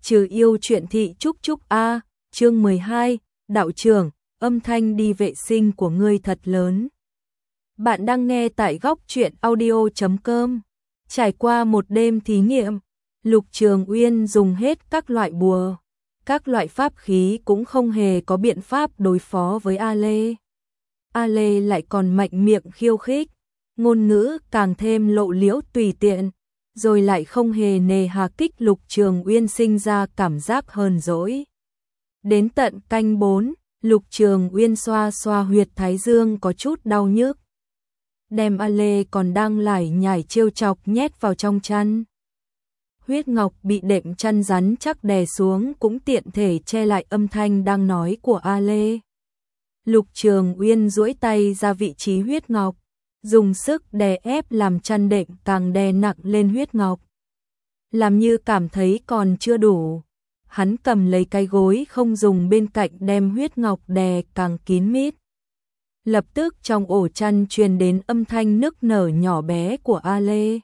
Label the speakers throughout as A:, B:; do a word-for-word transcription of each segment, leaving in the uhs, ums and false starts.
A: Trừ yêu truyện thị Trúc Trúc A, chương mười hai, đạo trưởng, âm thanh đi vệ sinh của ngươi thật lớn. Bạn đang nghe tại góc truyện audio chấm com. Trải qua một đêm thí nghiệm, Lục Trường Uyên dùng hết các loại bùa, các loại pháp khí cũng không hề có biện pháp đối phó với A Lê. A Lê lại còn mạnh miệng khiêu khích, ngôn ngữ càng thêm lộ liễu tùy tiện, rồi lại không hề nề hà kích Lục Trường Uyên sinh ra cảm giác hờn dỗi. Đến tận canh bốn, Lục Trường Uyên xoa xoa huyệt thái dương có chút đau nhức. Đem A Lê còn đang lải nhải trêu chọc nhét vào trong chăn. Huyết ngọc bị đệm chăn rắn chắc đè xuống cũng tiện thể che lại âm thanh đang nói của A Lê. Lục Trường Uyên duỗi tay ra vị trí huyết ngọc, dùng sức đè ép làm chăn đệm càng đè nặng lên huyết ngọc. Làm như cảm thấy còn chưa đủ, hắn cầm lấy cái gối không dùng bên cạnh đem huyết ngọc đè càng kín mít. Lập tức trong ổ chăn truyền đến âm thanh nức nở nhỏ bé của A Lê.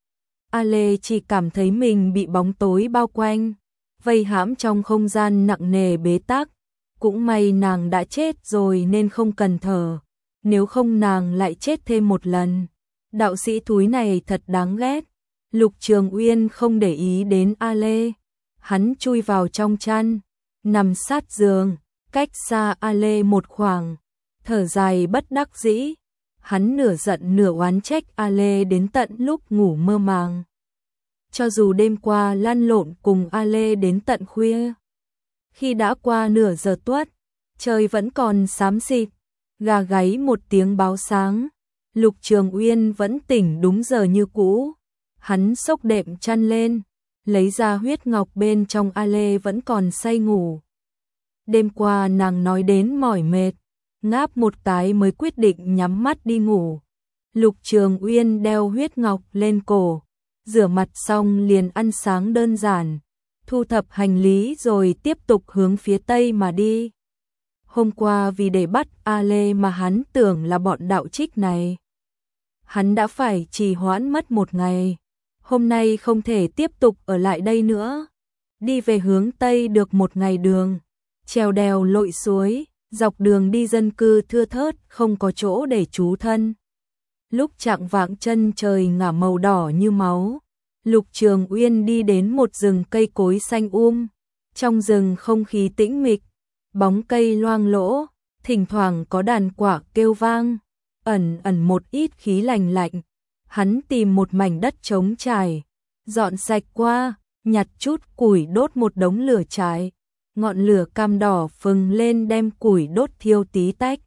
A: A Lê chỉ cảm thấy mình bị bóng tối bao quanh, vây hãm trong không gian nặng nề bế tắc. Cũng may nàng đã chết rồi nên không cần thở, nếu không nàng lại chết thêm một lần. Đạo sĩ thúi này thật đáng ghét. Lục Trường Uyên không để ý đến A Lê, hắn chui vào trong chăn, nằm sát giường, cách xa A Lê một khoảng, thở dài bất đắc dĩ. Hắn nửa giận nửa oán trách A Lê đến tận lúc ngủ mơ màng. Cho dù đêm qua lăn lộn cùng A Lê đến tận khuya, khi đã qua nửa giờ tuất, trời vẫn còn xám xịt, gà gáy một tiếng báo sáng, Lục Trường Uyên vẫn tỉnh đúng giờ như cũ. Hắn xốc đệm chăn lên, lấy ra huyết ngọc bên trong. A Lê vẫn còn say ngủ. Đêm qua nàng nói đến mỏi mệt, ngáp một cái mới quyết định nhắm mắt đi ngủ. Lục Trường Uyên đeo huyết ngọc lên cổ, rửa mặt xong liền ăn sáng đơn giản, thu thập hành lý rồi tiếp tục hướng phía tây mà đi. Hôm qua vì để bắt A Lê mà hắn tưởng là bọn đạo trích này, hắn đã phải trì hoãn mất một ngày. Hôm nay không thể tiếp tục ở lại đây nữa. Đi về hướng tây được một ngày đường, trèo đèo lội suối, dọc đường đi dân cư thưa thớt, không có chỗ để trú thân. Lúc chạng vạng chân trời ngả màu đỏ như máu, Lục Trường Uyên đi đến một rừng cây cối xanh um. Trong rừng không khí tĩnh mịch, bóng cây loang lỗ, thỉnh thoảng có đàn quạ kêu vang, ẩn ẩn một ít khí lành lạnh. Hắn tìm một mảnh đất trống trải, dọn sạch qua, nhặt chút củi đốt một đống lửa cháy. Ngọn lửa cam đỏ phừng lên đem củi đốt thiêu tí tách.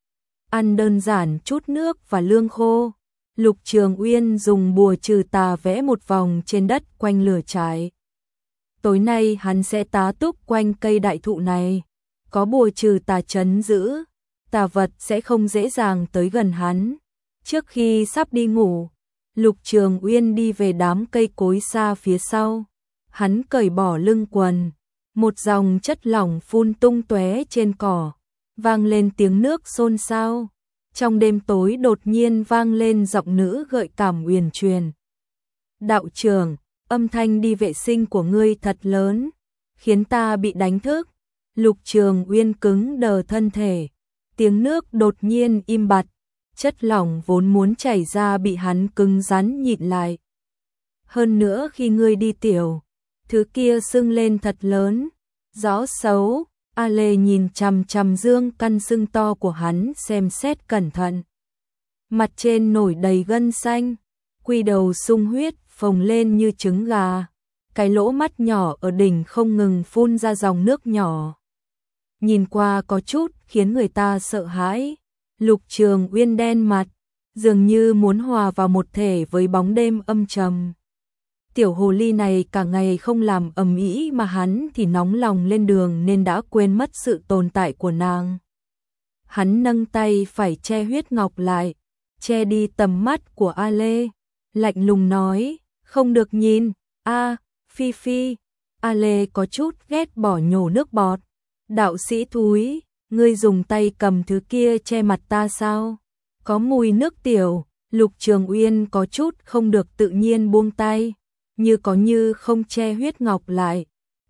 A: Ăn đơn giản chút nước và lương khô. Lục Trường Uyên dùng bùa trừ tà vẽ một vòng trên đất quanh lửa cháy. Tối nay hắn sẽ tá túc quanh cây đại thụ này. Có bùa trừ tà trấn giữ, tà vật sẽ không dễ dàng tới gần hắn. Trước khi sắp đi ngủ, Lục Trường Uyên đi về đám cây cối xa phía sau. Hắn cởi bỏ lưng quần, một dòng chất lỏng phun tung tóe trên cỏ, vang lên tiếng nước xôn xao. Trong đêm tối đột nhiên vang lên giọng nữ gợi cảm uyển chuyển. Đạo trưởng, âm thanh đi vệ sinh của ngươi thật lớn, khiến ta bị đánh thức. Lục Trường Uyên cứng đờ thân thể, tiếng nước đột nhiên im bặt, chất lỏng vốn muốn chảy ra bị hắn cứng rắn nhịn lại. Hơn nữa khi ngươi đi tiểu, thứ kia sưng lên thật lớn, rõ xấu. A Lê nhìn chằm chằm dương căn sưng to của hắn xem xét cẩn thận. Mặt trên nổi đầy gân xanh, quy đầu sung huyết phồng lên như trứng gà, cái lỗ mắt nhỏ ở đỉnh không ngừng phun ra dòng nước nhỏ. Nhìn qua có chút khiến người ta sợ hãi. Lục Trường Uyên đen mặt, dường như muốn hòa vào một thể với bóng đêm âm trầm. Tiểu hồ ly này cả ngày không làm ầm ĩ mà hắn thì nóng lòng lên đường nên đã quên mất sự tồn tại của nàng. Hắn nâng tay phải che huyết ngọc lại, che đi tầm mắt của A Lê, lạnh lùng nói, không được nhìn. A, Phi Phi. A Lê có chút ghét bỏ nhổ nước bọt. Đạo sĩ thúi, ngươi dùng tay cầm thứ kia che mặt ta sao? Có mùi nước tiểu. Lục Trường Uyên có chút không được tự nhiên buông tay, như có như không che huyết ngọc lại.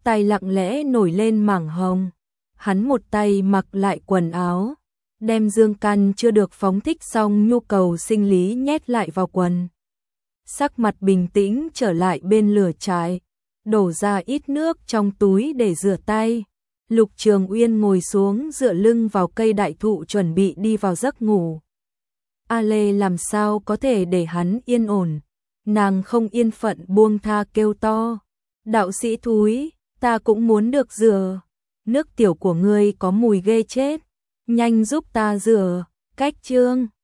A: tay lặng lẽ nổi lên mảng hồng. Hắn một tay mặc lại quần áo, đem dương căn chưa được phóng thích xong nhu cầu sinh lý nhét lại vào quần. Sắc mặt bình tĩnh trở lại bên lửa trại, đổ ra ít nước trong túi để rửa tay. Lục Trường Uyên ngồi xuống dựa lưng vào cây đại thụ chuẩn bị đi vào giấc ngủ. A Lê làm sao có thể để hắn yên ổn, nàng không yên phận buông tha kêu to. Đạo sĩ thúi, ta cũng muốn được rửa, nước tiểu của ngươi có mùi ghê chết, nhanh giúp ta rửa. Cách chương